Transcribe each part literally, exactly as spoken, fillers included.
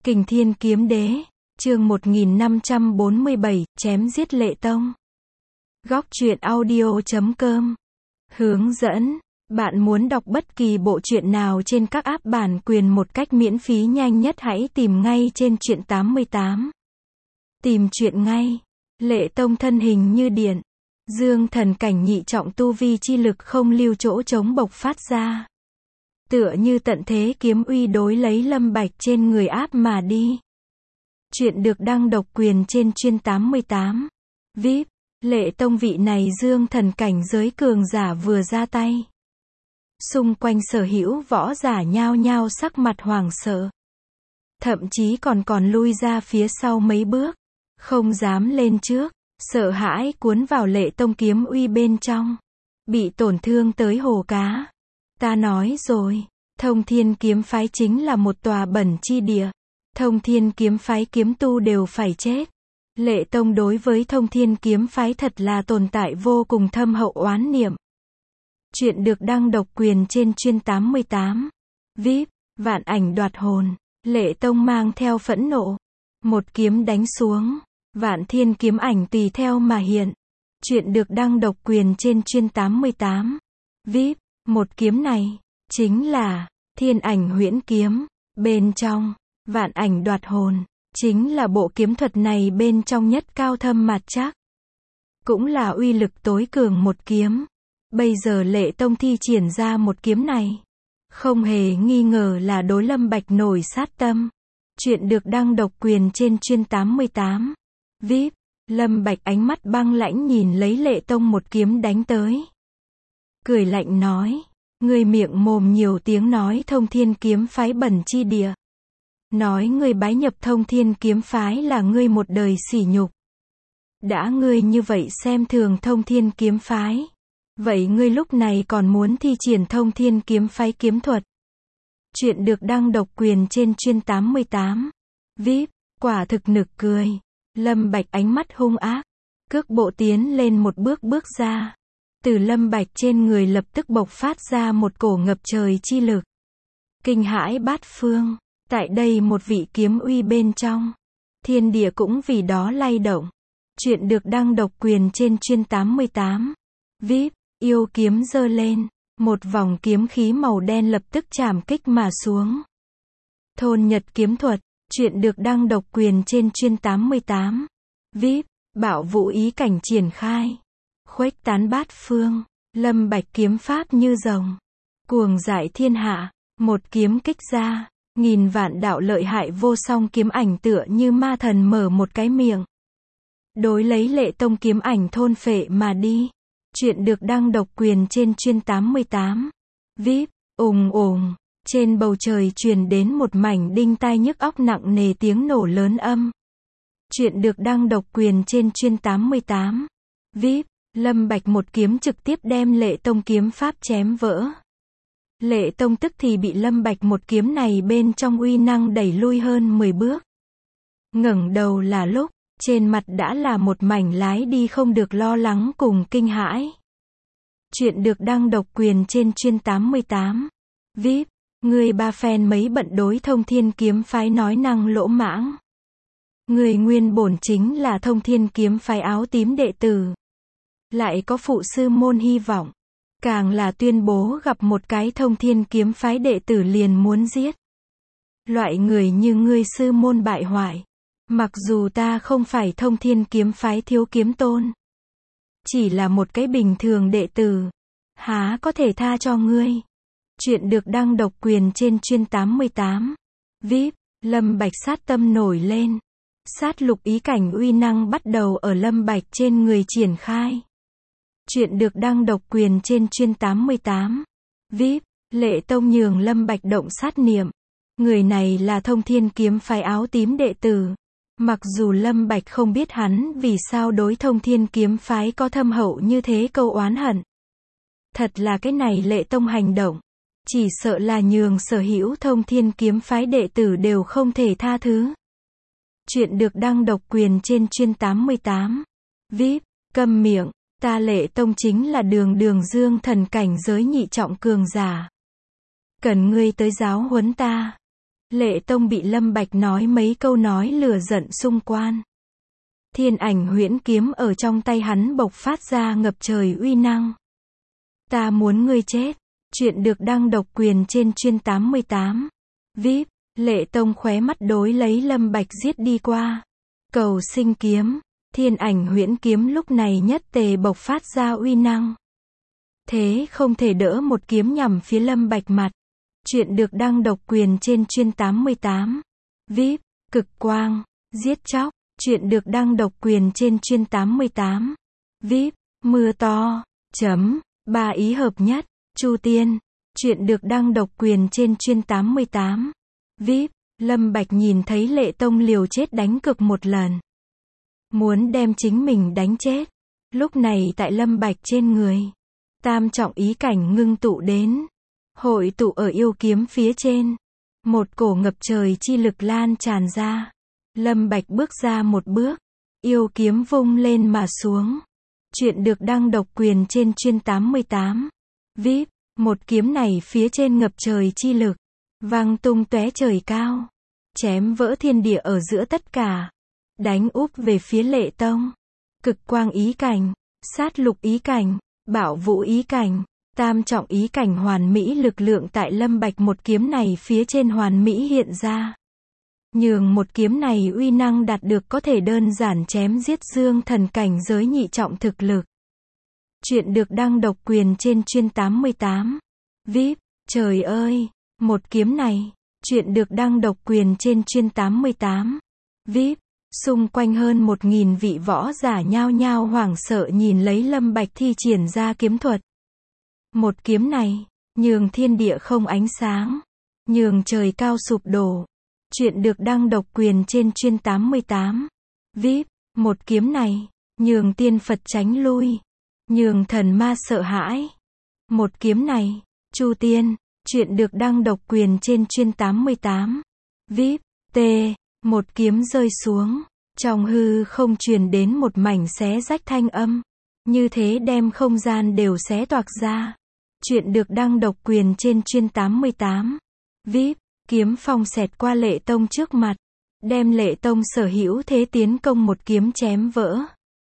Kình Thiên Kiếm Đế, chương một nghìn năm trăm bốn mươi bảy, chém giết Lệ Tông. Góc truyện audio chấm com. Hướng dẫn, bạn muốn đọc bất kỳ bộ truyện nào trên các app bản quyền một cách miễn phí nhanh nhất hãy tìm ngay trên truyện tám mươi tám. Tìm truyện ngay. Lệ Tông thân hình như điện. Dương thần cảnh nhị trọng tu vi chi lực không lưu chỗ trống bộc phát ra. Tựa như tận thế kiếm uy đối lấy Lâm Bạch trên người áp mà đi. Chuyện được đăng độc quyền trên chuyên tám mươi tám. vê i pê, Lệ Tông vị này dương thần cảnh giới cường giả vừa ra tay. Xung quanh sở hữu võ giả nhao nhao sắc mặt hoảng sợ. Thậm chí còn còn lui ra phía sau mấy bước. Không dám lên trước, sợ hãi cuốn vào Lệ Tông kiếm uy bên trong. Bị tổn thương tới hồ cá. Ta nói rồi, Thông Thiên kiếm phái chính là một tòa bẩn chi địa. Thông Thiên kiếm phái kiếm tu đều phải chết. Lệ Tông đối với Thông Thiên kiếm phái thật là tồn tại vô cùng thâm hậu oán niệm. Chuyện được đăng độc quyền trên chuyên tám mươi tám. vê i pê, Vạn Ảnh Đoạt Hồn. Lệ Tông mang theo phẫn nộ. Một kiếm đánh xuống. Vạn thiên kiếm ảnh tùy theo mà hiện. Chuyện được đăng độc quyền trên chuyên tám mươi tám. vê i pê, Một kiếm này, chính là Thiên Ảnh Huyễn Kiếm. Bên trong, Vạn Ảnh Đoạt Hồn, chính là bộ kiếm thuật này bên trong nhất cao thâm mặt chắc. Cũng là uy lực tối cường một kiếm. Bây giờ Lệ Tông thi triển ra một kiếm này. Không hề nghi ngờ là đối Lâm Bạch nổi sát tâm. Chuyện được đăng độc quyền trên chuyên tám mươi tám. vê i pê, Lâm Bạch ánh mắt băng lãnh nhìn lấy Lệ Tông một kiếm đánh tới. Cười lạnh nói, ngươi miệng mồm nhiều tiếng nói Thông Thiên kiếm phái bẩn chi địa. Nói ngươi bái nhập Thông Thiên kiếm phái là ngươi một đời sỉ nhục. Đã ngươi như vậy xem thường Thông Thiên kiếm phái. Vậy ngươi lúc này còn muốn thi triển Thông Thiên kiếm phái kiếm thuật. Chuyện được đăng độc quyền trên chuyên tám mươi tám. vê i pê, quả thực nực cười. Lâm Bạch ánh mắt hung ác. Cước bộ tiến lên một bước bước ra. Từ Lâm Bạch trên người lập tức bộc phát ra một cổ ngập trời chi lực. Kinh hãi bát phương. Tại đây một vị kiếm uy bên trong. Thiên địa cũng vì đó lay động. Chuyện được đăng độc quyền trên chuyên tám mươi tám. vê i pê, yêu kiếm giơ lên. Một vòng kiếm khí màu đen lập tức chạm kích mà xuống. Thôn Nhật kiếm thuật. Chuyện được đăng độc quyền trên chuyên tám mươi tám. vê i pê, Bạo vũ ý cảnh triển khai. Khuếch tán bát phương. Lâm Bạch kiếm pháp như rồng. Cuồng dại thiên hạ. Một kiếm kích ra. Nghìn vạn đạo lợi hại vô song kiếm ảnh tựa như ma thần mở một cái miệng. Đối lấy Lệ Tông kiếm ảnh thôn phệ mà đi. Chuyện được đăng độc quyền trên chuyên tám mươi tám. vê i pê, ùng ùng. Trên bầu trời truyền đến một mảnh đinh tai nhức óc nặng nề tiếng nổ lớn âm. Chuyện được đăng độc quyền trên chuyên tám mươi tám. vê i pê, Lâm Bạch một kiếm trực tiếp đem Lệ Tông kiếm pháp chém vỡ. Lệ Tông tức thì bị Lâm Bạch một kiếm này bên trong uy năng đẩy lui hơn mười bước. Ngẩng đầu là lúc, trên mặt đã là một mảnh lái đi không được lo lắng cùng kinh hãi. Chuyện được đăng độc quyền trên chuyên tám mươi tám. vê i pê, người ba phen mấy bận đối Thông Thiên kiếm phái nói năng lỗ mãng. Người nguyên bổn chính là Thông Thiên kiếm phái áo tím đệ tử. Lại có phụ sư môn hy vọng. Càng là tuyên bố gặp một cái Thông Thiên kiếm phái đệ tử liền muốn giết. Loại người như ngươi sư môn bại hoại. Mặc dù ta không phải Thông Thiên kiếm phái thiếu kiếm tôn. Chỉ là một cái bình thường đệ tử. Há có thể tha cho ngươi. Chuyện được đăng độc quyền trên chuyên tám mươi tám. vê i pê, Lâm Bạch sát tâm nổi lên. Sát lục ý cảnh uy năng bắt đầu ở Lâm Bạch trên người triển khai. Chuyện được đăng độc quyền trên chuyên tám mươi tám. vê i pê, Lệ Tông nhường Lâm Bạch động sát niệm. Người này là Thông Thiên kiếm phái áo tím đệ tử. Mặc dù Lâm Bạch không biết hắn vì sao đối Thông Thiên kiếm phái có thâm hậu như thế câu oán hận. Thật là cái này Lệ Tông hành động. Chỉ sợ là nhường sở hữu Thông Thiên kiếm phái đệ tử đều không thể tha thứ. Chuyện được đăng độc quyền trên chuyên tám mươi tám. vê i pê, câm miệng. Ta Lệ Tông chính là đường đường dương thần cảnh giới nhị trọng cường giả. Cần ngươi tới giáo huấn ta. Lệ Tông bị Lâm Bạch nói mấy câu nói lừa giận xung quan. Thiên Ảnh Huyễn Kiếm ở trong tay hắn bộc phát ra ngập trời uy năng. Ta muốn ngươi chết. Chuyện được đăng độc quyền trên chuyên tám mươi tám. vê i pê, Lệ Tông khóe mắt đối lấy Lâm Bạch giết đi qua. Cầu Sinh Kiếm, Thiên Ảnh Huyễn Kiếm lúc này nhất tề bộc phát ra uy năng. Thế không thể đỡ một kiếm nhằm phía Lâm Bạch mặt. Chuyện được đăng độc quyền trên chuyên tám mươi tám. vê i pê, Cực Quang, Giết Chóc. Chuyện được đăng độc quyền trên chuyên tám mươi tám. vê i pê, Mưa To, chấm, ba ý hợp nhất. Chu Tiên. Chuyện được đăng độc quyền trên chuyên tám mươi tám. vê i pê, Lâm Bạch nhìn thấy Lệ Tông liều chết đánh cực một lần. Muốn đem chính mình đánh chết. Lúc này tại Lâm Bạch trên người. Tam trọng ý cảnh ngưng tụ đến. Hội tụ ở yêu kiếm phía trên. Một cổ ngập trời chi lực lan tràn ra. Lâm Bạch bước ra một bước. Yêu kiếm vung lên mà xuống. Chuyện được đăng độc quyền trên chuyên tám mươi tám. vê i pê, một kiếm này phía trên ngập trời chi lực. Vang tung tóe trời cao. Chém vỡ thiên địa ở giữa tất cả. Đánh úp về phía Lệ Tông. Cực Quang ý cảnh. Sát lục ý cảnh. Bạo vũ ý cảnh. Tam trọng ý cảnh hoàn mỹ lực lượng tại Lâm Bạch một kiếm này phía trên hoàn mỹ hiện ra. Nhường một kiếm này uy năng đạt được có thể đơn giản chém giết dương thần cảnh giới nhị trọng thực lực. Chuyện được đăng độc quyền trên chuyên tám mươi tám. vê i pê, trời ơi, một kiếm này. Chuyện được đăng độc quyền trên chuyên tám mươi tám. vê i pê, xung quanh hơn một nghìn vị võ giả nhao nhao hoảng sợ nhìn lấy Lâm Bạch thi triển ra kiếm thuật. Một kiếm này, nhường thiên địa không ánh sáng. Nhường trời cao sụp đổ. Chuyện được đăng độc quyền trên chuyên tám mươi tám. vê i pê, một kiếm này, nhường tiên Phật tránh lui. Nhường thần ma sợ hãi. Một kiếm này, Chu Tiên. Chuyện được đăng độc quyền trên chuyên tám mươi tám. vê i pê, T. Một kiếm rơi xuống. Trong hư không truyền đến một mảnh xé rách thanh âm. Như thế đem không gian đều xé toạc ra. Chuyện được đăng độc quyền trên chuyên tám mươi tám. vê i pê, kiếm phong xẹt qua Lệ Tông trước mặt. Đem Lệ Tông sở hữu thế tiến công một kiếm chém vỡ.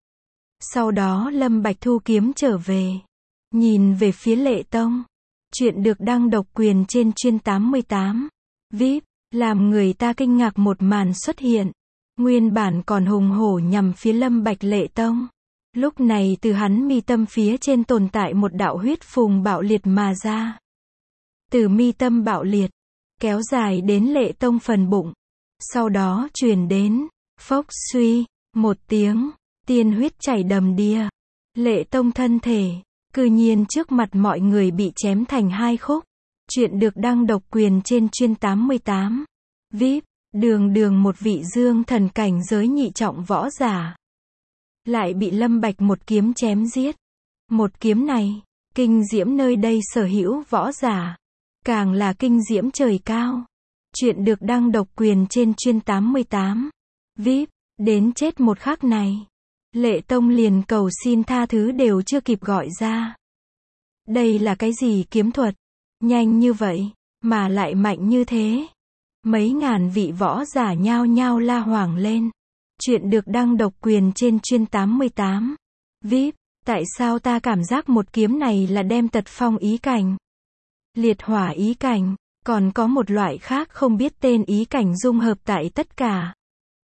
Sau đó Lâm Bạch thu kiếm trở về. Nhìn về phía Lệ Tông. Chuyện được đăng độc quyền trên chuyên tám mươi tám. vê i pê, làm người ta kinh ngạc một màn xuất hiện. Nguyên bản còn hùng hổ nhằm phía Lâm Bạch Lệ Tông. Lúc này từ hắn mi tâm phía trên tồn tại một đạo huyết phùng bạo liệt mà ra. Từ mi tâm bạo liệt, kéo dài đến Lệ Tông phần bụng. Sau đó truyền đến, phốc suy, một tiếng, tiên huyết chảy đầm đìa. Lệ Tông thân thể, cư nhiên trước mặt mọi người bị chém thành hai khúc. Chuyện được đăng độc quyền trên chuyên tám mươi tám. vê i pê, đường đường một vị dương thần cảnh giới nhị trọng võ giả. Lại bị Lâm Bạch một kiếm chém giết. Một kiếm này, kinh diễm nơi đây sở hữu võ giả. Càng là kinh diễm trời cao. Chuyện được đăng độc quyền trên chuyên tám mươi tám. vê i pê, đến chết một khắc này. Lệ Tông liền cầu xin tha thứ đều chưa kịp gọi ra. Đây là cái gì kiếm thuật? Nhanh như vậy, mà lại mạnh như thế. Mấy ngàn vị võ giả nhao nhao la hoảng lên. Chuyện được đăng độc quyền trên chuyên tám mươi tám. vê i pê, tại sao ta cảm giác một kiếm này là đem tật phong ý cảnh, liệt hỏa ý cảnh, còn có một loại khác không biết tên ý cảnh dung hợp tại tất cả.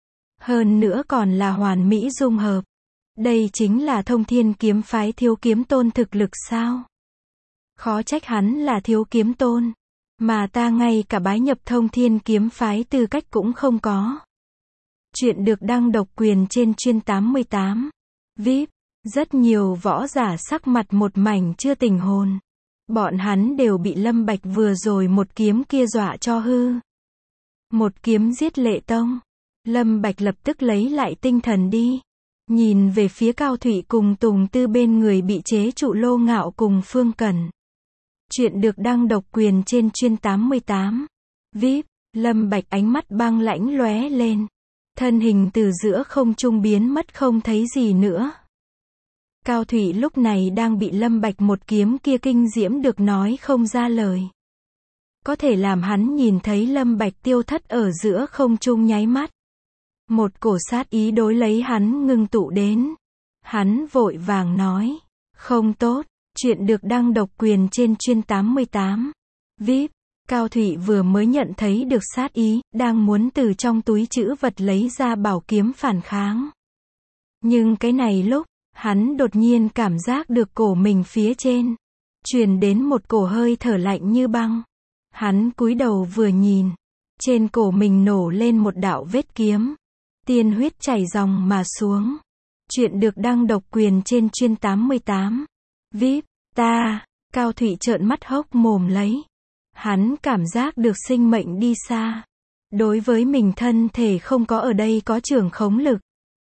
Hơn nữa còn là hoàn mỹ dung hợp. Đây chính là Thông Thiên kiếm phái Thiếu Kiếm Tôn thực lực sao? Khó trách hắn là Thiếu Kiếm Tôn. Mà ta ngay cả bái nhập Thông Thiên kiếm phái tư cách cũng không có. Chuyện được đăng độc quyền trên chuyên tám mươi tám. vê i pê, rất nhiều võ giả sắc mặt một mảnh chưa tỉnh hồn. Bọn hắn đều bị Lâm Bạch vừa rồi một kiếm kia dọa cho hư. Một kiếm giết Lệ Tông. Lâm Bạch lập tức lấy lại tinh thần đi. Nhìn về phía Cao Thụy cùng Tùng Tư bên người bị chế trụ Lô Ngạo cùng Phương Cẩn. Chuyện được đăng độc quyền trên chuyên tám mươi tám. vê i pê, Lâm Bạch ánh mắt băng lãnh lóe lên. Thân hình từ giữa không trung biến mất không thấy gì nữa. Cao Thụy lúc này đang bị Lâm Bạch một kiếm kia kinh diễm được nói không ra lời. có thể làm hắn nhìn thấy Lâm Bạch tiêu thất ở giữa không trung nháy mắt. Một cổ sát ý đối lấy hắn ngưng tụ đến. Hắn vội vàng nói, không tốt, chuyện được đăng độc quyền trên chuyên tám mươi tám. vê i pê, Cao Thụy vừa mới nhận thấy được sát ý, đang muốn từ trong túi trữ vật lấy ra bảo kiếm phản kháng. Nhưng cái này lúc, hắn đột nhiên cảm giác được cổ mình phía trên truyền đến một cổ hơi thở lạnh như băng. Hắn cúi đầu vừa nhìn, trên cổ mình nổ lên một đạo vết kiếm, tiên huyết chảy ròng mà xuống. Chuyện được đăng độc quyền trên chuyên tám mươi tám. vê i pê, ta, Cao Thụy trợn mắt hốc mồm lấy. Hắn cảm giác được sinh mệnh đi xa. Đối với mình thân thể không có ở đây có trưởng khống lực.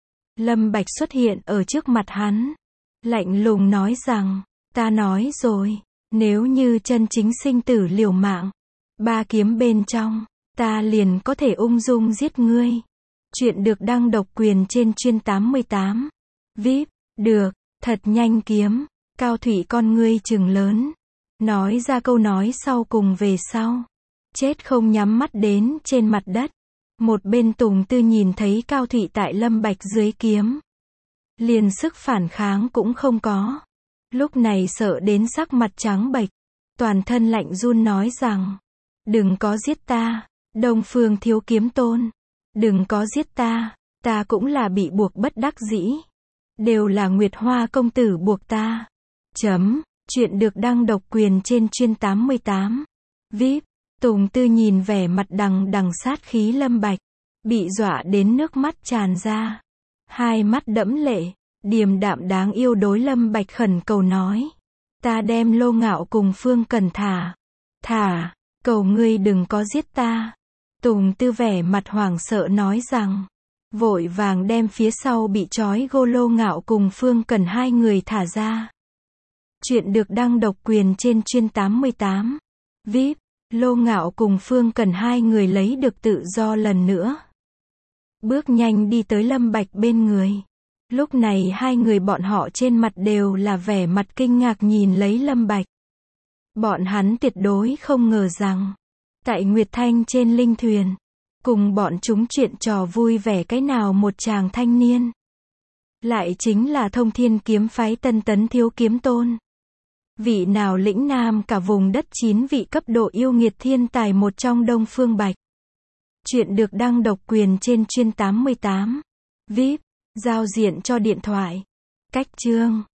Lâm Bạch xuất hiện ở trước mặt hắn. Lạnh lùng nói rằng, ta nói rồi, nếu như chân chính sinh tử liều mạng, ba kiếm bên trong, ta liền có thể ung dung giết ngươi. Chuyện được đăng độc quyền trên chuyên tám mươi tám. vê i pê, được, thật nhanh kiếm. Cao Thụy con ngươi trừng lớn. Nói ra câu nói sau cùng về sau. Chết không nhắm mắt đến trên mặt đất. Một bên Tùng Tư nhìn thấy Cao Thụy tại Lâm Bạch dưới kiếm. Liền sức phản kháng cũng không có. Lúc này sợ đến sắc mặt trắng bệch. Toàn thân lạnh run nói rằng. Đừng có giết ta, Đông Phương Thiếu Kiếm Tôn. Đừng có giết ta, ta cũng là bị buộc bất đắc dĩ. Đều là Nguyệt Hoa công tử buộc ta. Chấm, chuyện được đăng độc quyền trên chuyên tám mươi tám. vê i pê, Tùng Tư nhìn vẻ mặt đằng đằng sát khí Lâm Bạch. Bị dọa đến nước mắt tràn ra. Hai mắt đẫm lệ, điềm đạm đáng yêu đối Lâm Bạch khẩn cầu nói. Ta đem Lô Ngạo cùng Phương Cần thả. Thả, cầu ngươi đừng có giết ta. Tùng Tư vẻ mặt hoảng sợ nói rằng. Vội vàng đem phía sau bị trói gô Lô Ngạo cùng Phương Cần hai người thả ra. Chuyện được đăng độc quyền trên chuyên tám mươi tám. vê i pê, Lô Ngạo cùng Phương Cần hai người lấy được tự do lần nữa. Bước nhanh đi tới Lâm Bạch bên người. Lúc này hai người bọn họ trên mặt đều là vẻ mặt kinh ngạc nhìn lấy Lâm Bạch. Bọn hắn tuyệt đối không ngờ rằng, tại Nguyệt Thanh trên linh thuyền, cùng bọn chúng chuyện trò vui vẻ cái nào một chàng thanh niên. Lại chính là Thông Thiên kiếm phái Tân Tấn Thiếu Kiếm Tôn. Vị nào lĩnh nam cả vùng đất chín vị cấp độ yêu nghiệt thiên tài một trong Đông Phương Bạch. Chuyện được đăng độc quyền trên chuyên tám mươi tám. vê i pê, giao diện cho điện thoại. Cách chương